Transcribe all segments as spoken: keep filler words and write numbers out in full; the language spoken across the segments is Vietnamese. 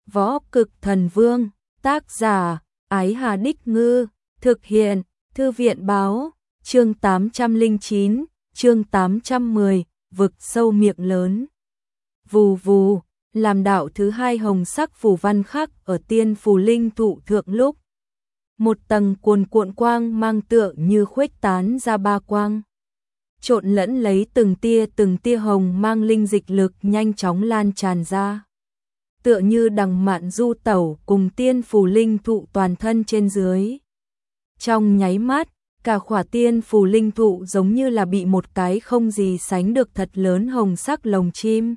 Võ Cực Thần Vương, tác giả, Ái Hà Đích Ngư, thực hiện, Thư viện Báo, chương tám trăm lẻ chín, chương tám trăm mười, vực sâu miệng lớn. Vù vù, làm đạo thứ hai hồng sắc phù văn khắc ở tiên phù linh thụ thượng lúc. Một tầng cuồn cuộn quang mang tựa như khuếch tán ra ba quang. Trộn lẫn lấy từng tia từng tia hồng mang linh dịch lực nhanh chóng lan tràn ra. Tựa như đằng mạn du tẩu cùng tiên phù linh thụ toàn thân trên dưới. Trong nháy mắt, cả khỏa tiên phù linh thụ giống như là bị một cái không gì sánh được thật lớn hồng sắc lồng chim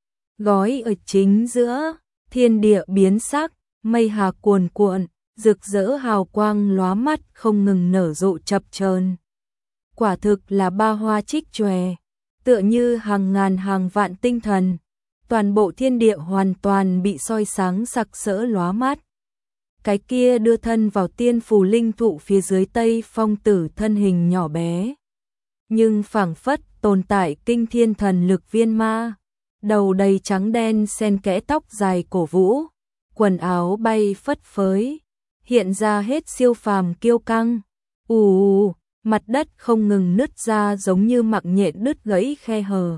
gói ở chính giữa, thiên địa biến sắc, mây hà cuồn cuộn, rực rỡ hào quang lóa mắt không ngừng nở rộ chập chờn. Quả thực là ba hoa trích chòe, tựa như hàng ngàn hàng vạn tinh thần, toàn bộ thiên địa hoàn toàn bị soi sáng sặc sỡ lóa mắt. Cái kia đưa thân vào tiên phù linh thụ phía dưới Tây Phong Tử thân hình nhỏ bé, nhưng phảng phất tồn tại kinh thiên thần lực viên ma, đầu đầy trắng đen xen kẽ tóc dài cổ vũ, quần áo bay phất phới, hiện ra hết siêu phàm kiêu căng. Ù ù, mặt đất không ngừng nứt ra giống như mạng nhện đứt gãy khe hở,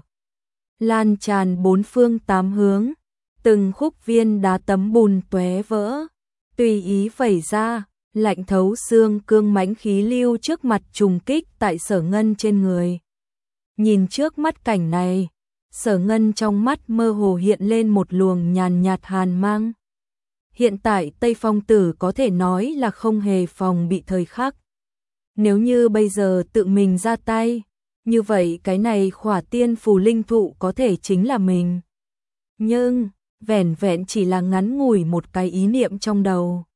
lan tràn bốn phương tám hướng, từng khúc viên đá tấm bùn tóe vỡ, tùy ý vẩy ra, lạnh thấu xương cương mãnh khí lưu trước mặt trùng kích tại Sở Ngân trên người. Nhìn trước mắt cảnh này, Sở Ngân trong mắt mơ hồ hiện lên một luồng nhàn nhạt hàn mang. Hiện tại Tây Phong Tử có thể nói là không hề phòng bị thời khắc. Nếu như bây giờ tự mình ra tay, như vậy cái này khỏa tiên phù linh thụ có thể chính là mình. Nhưng, vẻn vẹn chỉ là ngắn ngủi một cái ý niệm trong đầu.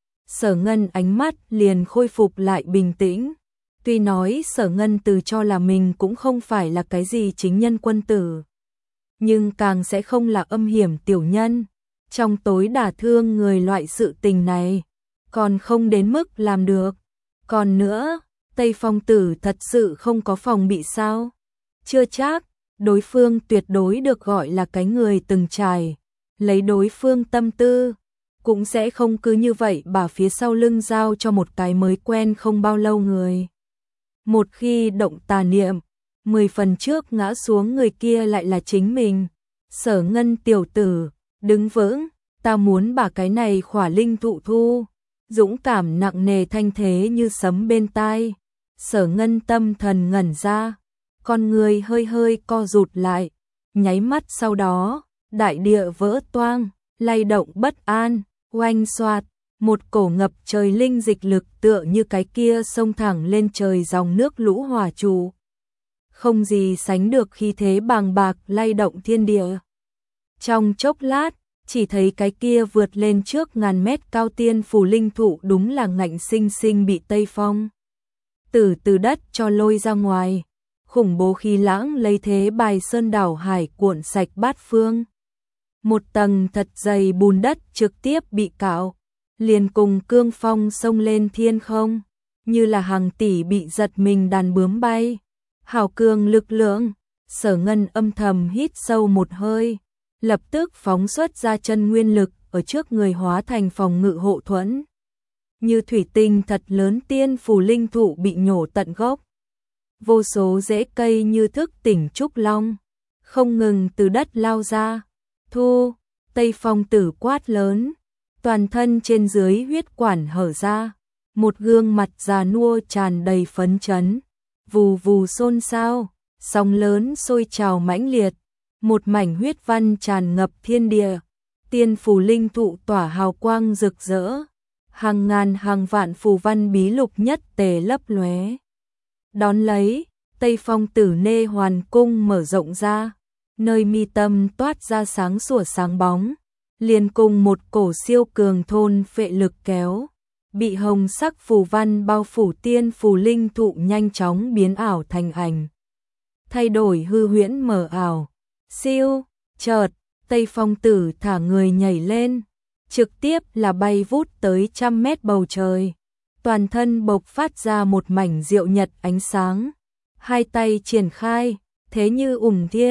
Sở Ngân ánh mắt liền khôi phục lại bình tĩnh. Tuy nói Sở Ngân từ cho là mình cũng không phải là cái gì chính nhân quân tử, nhưng càng sẽ không là âm hiểm tiểu nhân. Trong tối đả thương người loại sự tình này, còn không đến mức làm được. Còn nữa, Tây Phong Tử thật sự không có phòng bị sao? Chưa chắc, đối phương tuyệt đối được gọi là cái người từng trải, lấy đối phương tâm tư, cũng sẽ không cứ như vậy bà phía sau lưng giao cho một cái mới quen không bao lâu người. Một khi động tà niệm, mười phần trước ngã xuống người kia lại là chính mình. Sở Ngân tiểu tử, đứng vững, ta muốn bà cái này khỏa linh thụ thu. Dũng cảm nặng nề thanh thế như sấm bên tai. Sở Ngân tâm thần ngẩn ra, con người hơi hơi co rụt lại, nháy mắt sau đó, đại địa vỡ toang, lay động bất an, oanh xoạt, một cổ ngập trời linh dịch lực tựa như cái kia xông thẳng lên trời dòng nước lũ hỏa trụ. Không gì sánh được khí thế bàng bạc lay động thiên địa. Trong chốc lát, chỉ thấy cái kia vượt lên trước ngàn mét cao tiên phù linh thụ đúng là ngạnh sinh sinh bị Tây Phong Tử từ đất cho lôi ra ngoài. Khủng bố khí lãng lấy thế bài sơn đảo hải cuộn sạch bát phương. Một tầng thật dày bùn đất trực tiếp bị cạo, liền cùng cương phong xông lên thiên không, như là hàng tỷ bị giật mình đàn bướm bay. Hào cường lực lượng, Sở Ngân âm thầm hít sâu một hơi, lập tức phóng xuất ra chân nguyên lực ở trước người hóa thành phòng ngự hộ thuẫn. Như thủy tinh thật lớn tiên phù linh thụ bị nhổ tận gốc. Vô số rễ cây như thức tỉnh trúc long, không ngừng từ đất lao ra. Thu, Tây Phong Tử quát lớn, toàn thân trên dưới huyết quản hở ra, một gương mặt già nua tràn đầy phấn chấn, vù vù xôn xao, sóng lớn sôi trào mãnh liệt, một mảnh huyết văn tràn ngập thiên địa, tiên phù linh thụ tỏa hào quang rực rỡ, hàng ngàn hàng vạn phù văn bí lục nhất tề lấp lóe. Đón lấy, Tây Phong Tử nê hoàn cung mở rộng ra, nơi mi tâm toát ra sáng sủa sáng bóng, liền cùng một cổ siêu cường thôn phệ lực kéo, bị hồng sắc phù văn bao phủ tiên phù linh thụ nhanh chóng biến ảo thành ảnh, thay đổi hư huyễn mờ ảo. Siêu, chợt, Tây Phong Tử thả người nhảy lên, trực tiếp là bay vút tới trăm mét bầu trời, toàn thân bộc phát ra một mảnh diệu nhật ánh sáng, hai tay triển khai, thế như ủng thiên,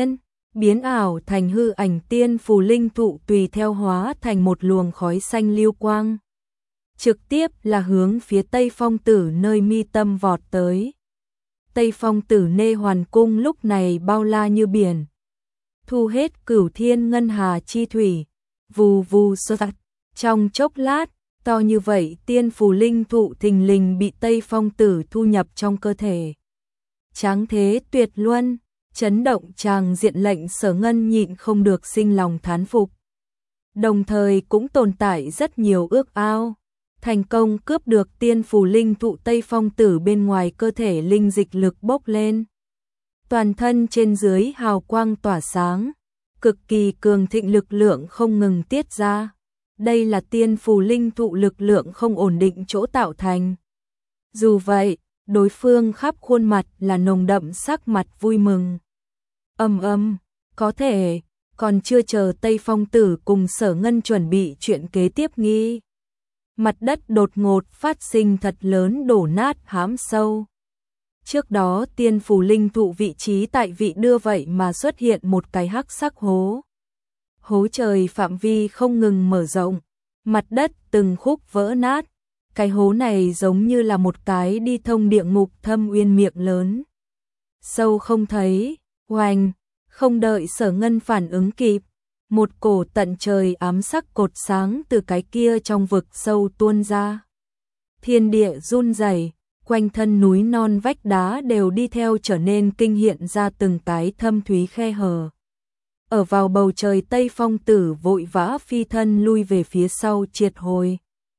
biến ảo thành hư ảnh tiên phù linh thụ tùy theo hóa thành một luồng khói xanh lưu quang. Trực tiếp là hướng phía Tây Phong Tử nơi mi tâm vọt tới. Tây Phong Tử nê hoàn cung lúc này bao la như biển. Thu hết cửu thiên ngân hà chi thủy, vù vù sơ tạt. Trong chốc lát, to như vậy tiên phù linh thụ thình lình bị Tây Phong Tử thu nhập trong cơ thể. Tráng thế tuyệt luân, chấn động tràng diện lệnh Sở Ngân nhịn không được sinh lòng thán phục. Đồng thời cũng tồn tại rất nhiều ước ao. Thành công cướp được tiên phù linh thụ Tây Phong Tử bên ngoài cơ thể linh dịch lực bốc lên. Toàn thân trên dưới hào quang tỏa sáng, cực kỳ cường thịnh lực lượng không ngừng tiết ra. Đây là tiên phù linh thụ lực lượng không ổn định chỗ tạo thành. Dù vậy, đối phương khắp khuôn mặt là nồng đậm sắc mặt vui mừng. Ầm ầm, có thể, còn chưa chờ Tây Phong Tử cùng Sở Ngân chuẩn bị chuyện kế tiếp nghi. Mặt đất đột ngột phát sinh thật lớn đổ nát hám sâu. Trước đó tiên phù linh thụ vị trí tại vị đưa vậy mà xuất hiện một cái hắc sắc hố. Hố trời phạm vi không ngừng mở rộng, mặt đất từng khúc vỡ nát. Cái hố này giống như là một cái đi thông địa ngục thâm uyên miệng lớn. Sâu không thấy, oanh, không đợi Sở Ngân phản ứng kịp. Một cổ tận trời ám sắc cột sáng từ cái kia trong vực sâu tuôn ra. Thiên địa run rẩy, quanh thân núi non vách đá đều đi theo trở nên kinh hiện ra từng cái thâm thúy khe hở. Ở vào bầu trời Tây Phong Tử vội vã phi thân lui về phía sau triệt hồi.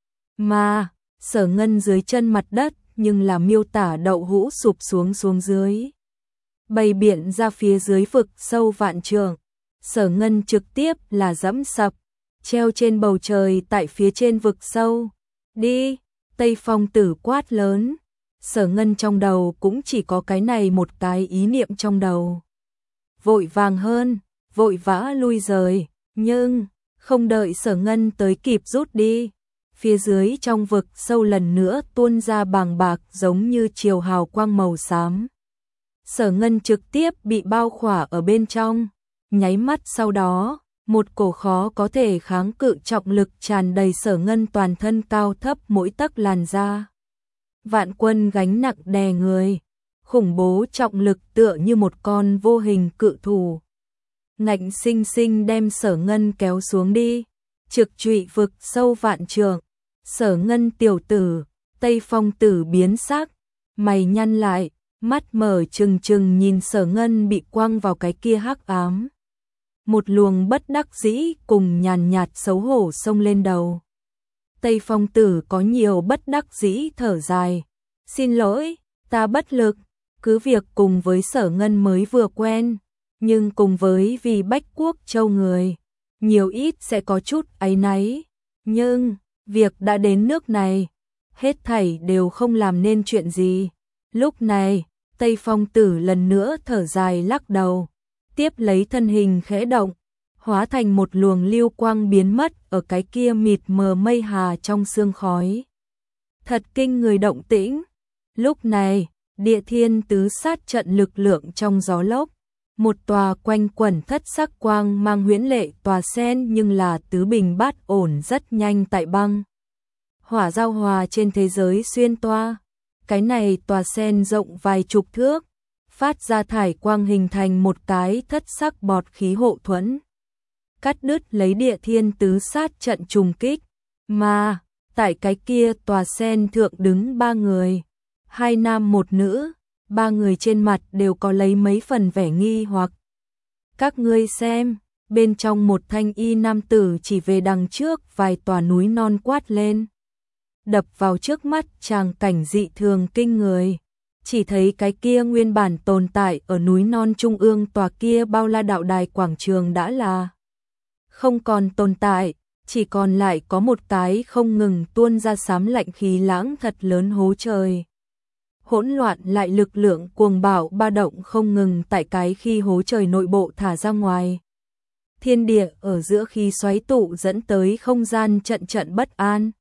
Mà, Sở Ngân dưới chân mặt đất nhưng là miêu tả đậu hũ sụp xuống xuống dưới. Bày biện ra phía dưới vực sâu vạn trượng. Sở Ngân trực tiếp là dẫm sập, treo trên bầu trời tại phía trên vực sâu. Đi, Tây Phong Tử quát lớn. Sở Ngân trong đầu cũng chỉ có cái này một cái ý niệm trong đầu. Vội vàng hơn, vội vã lui rời, nhưng không đợi Sở Ngân tới kịp rút đi. Phía dưới trong vực sâu lần nữa tuôn ra bàng bạc giống như chiều hào quang màu xám. Sở Ngân trực tiếp bị bao khỏa ở bên trong. Nháy mắt sau đó, một cổ khó có thể kháng cự trọng lực tràn đầy Sở Ngân toàn thân cao thấp mỗi tấc làn da. Vạn quân gánh nặng đè người, khủng bố trọng lực tựa như một con vô hình cự thủ. Ngạnh sinh sinh đem Sở Ngân kéo xuống đi, trực trụy vực sâu vạn trượng. Sở Ngân tiểu tử, Tây Phong Tử biến sắc, mày nhăn lại, mắt mở trừng trừng nhìn Sở Ngân bị quăng vào cái kia hắc ám. Một luồng bất đắc dĩ cùng nhàn nhạt xấu hổ xông lên đầu. Tây Phong Tử có nhiều bất đắc dĩ thở dài. Xin lỗi, ta bất lực, cứ việc cùng với Sở Ngân mới vừa quen, nhưng cùng với vì Bách Quốc Châu người, nhiều ít sẽ có chút áy náy. Nhưng, việc đã đến nước này, hết thảy đều không làm nên chuyện gì. Lúc này, Tây Phong Tử lần nữa thở dài lắc đầu, tiếp lấy thân hình khẽ động, hóa thành một luồng lưu quang biến mất ở cái kia mịt mờ mây hà trong sương khói. Thật kinh người động tĩnh. Lúc này, Địa Thiên tứ sát trận lực lượng trong gió lốc, một tòa quanh quẩn thất sắc quang mang huyễn lệ tòa sen nhưng là tứ bình bát ổn rất nhanh tại băng. Hỏa giao hòa trên thế giới xuyên toa, cái này tòa sen rộng vài chục thước, phát ra thải quang hình thành một cái thất sắc bọt khí hộ thuẫn. Cắt đứt lấy Địa Thiên tứ sát trận trùng kích, mà tại cái kia tòa sen thượng đứng ba người, hai nam một nữ, ba người trên mặt đều có lấy mấy phần vẻ nghi hoặc. Các ngươi xem, bên trong một thanh y nam tử chỉ về đằng trước vài tòa núi non quát lên. Đập vào trước mắt tràng cảnh dị thường kinh người. Chỉ thấy cái kia nguyên bản tồn tại ở núi non trung ương tòa kia bao la đạo đài quảng trường đã là không còn tồn tại, chỉ còn lại có một cái không ngừng tuôn ra xám lạnh khí lãng thật lớn hố trời. Hỗn loạn lại lực lượng cuồng bạo ba động không ngừng tại cái khi hố trời nội bộ thả ra ngoài. Thiên địa ở giữa khi xoáy tụ dẫn tới không gian trận trận bất an.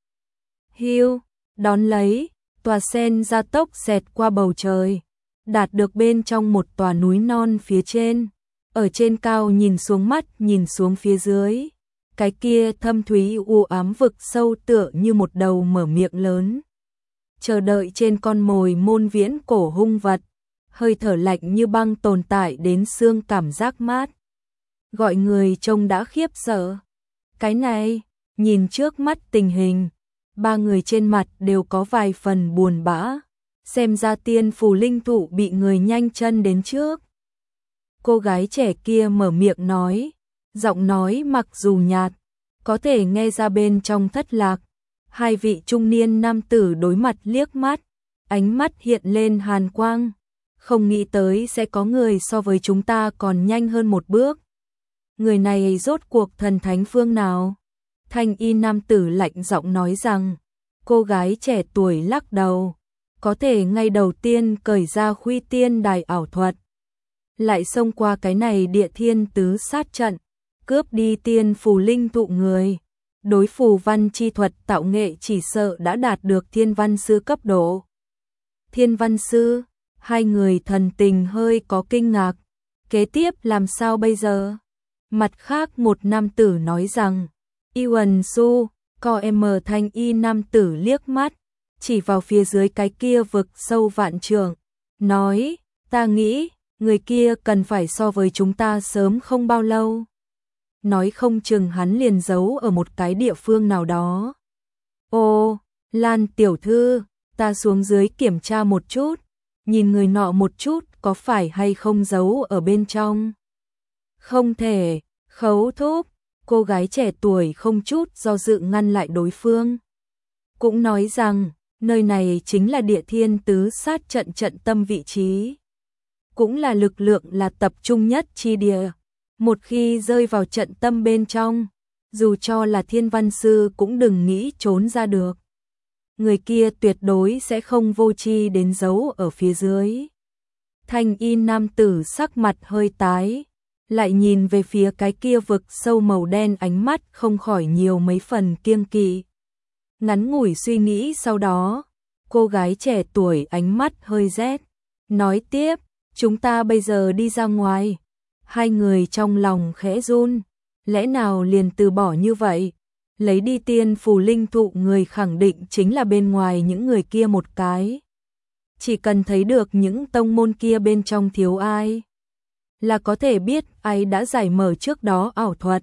Hiu, đón lấy, tòa sen gia tốc xẹt qua bầu trời, đạt được bên trong một tòa núi non phía trên. ở trên cao nhìn xuống mắt nhìn xuống phía dưới. Cái kia thâm thúy u ám vực sâu tựa như một đầu mở miệng lớn. Chờ đợi trên con mồi môn viễn cổ hung vật, hơi thở lạnh như băng tồn tại đến xương cảm giác mát. Gọi người trông đã khiếp sợ. Cái này, nhìn trước mắt tình hình, ba người trên mặt đều có vài phần buồn bã. Xem ra tiên phù linh thụ bị người nhanh chân đến trước. Cô gái trẻ kia mở miệng nói, giọng nói mặc dù nhạt, có thể nghe ra bên trong thất lạc. Hai vị trung niên nam tử đối mặt liếc mắt, ánh mắt hiện lên hàn quang. Không nghĩ tới sẽ có người so với chúng ta còn nhanh hơn một bước. Người này rốt cuộc thần thánh phương nào? Thanh y nam tử lạnh giọng nói rằng, cô gái trẻ tuổi lắc đầu, có thể ngay đầu tiên cởi ra khuy tiên đài ảo thuật. Lại xông qua cái này địa thiên tứ sát trận, cướp đi tiên phù linh thụ người. Đối phù văn chi thuật tạo nghệ chỉ sợ đã đạt được thiên văn sư cấp độ. Thiên văn sư, hai người thần tình hơi có kinh ngạc. Kế tiếp làm sao bây giờ? Mặt khác một nam tử nói rằng, Iwan Su, co em thanh y nam tử liếc mắt, chỉ vào phía dưới cái kia vực sâu vạn trượng, nói, ta nghĩ, người kia cần phải so với chúng ta sớm không bao lâu. Nói không chừng hắn liền giấu ở một cái địa phương nào đó. Ô, Lan tiểu thư, ta xuống dưới kiểm tra một chút, nhìn người nọ một chút có phải hay không giấu ở bên trong. Không thể, khấu thúc, cô gái trẻ tuổi không chút do dự ngăn lại đối phương. Cũng nói rằng, nơi này chính là địa thiên tứ sát trận trận tâm vị trí. Cũng là lực lượng là tập trung nhất chi địa. Một khi rơi vào trận tâm bên trong, dù cho là thiên văn sư cũng đừng nghĩ trốn ra được. Người kia tuyệt đối sẽ không vô tri đến giấu ở phía dưới. Thanh y nam tử sắc mặt hơi tái, lại nhìn về phía cái kia vực sâu màu đen, ánh mắt không khỏi nhiều mấy phần kiêng kỵ. Ngắn ngủi suy nghĩ sau đó, cô gái trẻ tuổi ánh mắt hơi rét, nói tiếp, chúng ta bây giờ đi ra ngoài. Hai người trong lòng khẽ run, lẽ nào liền từ bỏ như vậy? Lấy đi tiên phù linh thụ người khẳng định chính là bên ngoài những người kia một cái. Chỉ cần thấy được những tông môn kia bên trong thiếu ai, là có thể biết ai đã giải mở trước đó ảo thuật.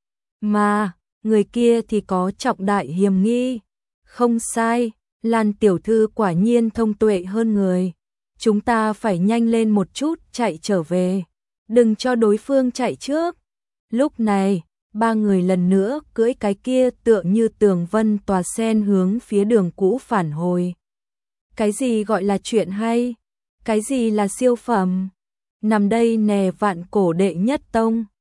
Mà, người kia thì có trọng đại hiềm nghi. Không sai, Lan tiểu thư quả nhiên thông tuệ hơn người. Chúng ta phải nhanh lên một chút chạy trở về. Đừng cho đối phương chạy trước. Lúc này, ba người lần nữa cưỡi cái kia tựa như tường vân tòa sen hướng phía đường cũ phản hồi. Cái gì gọi là chuyện hay? Cái gì là siêu phẩm? Nằm đây nè vạn cổ đệ nhất tông.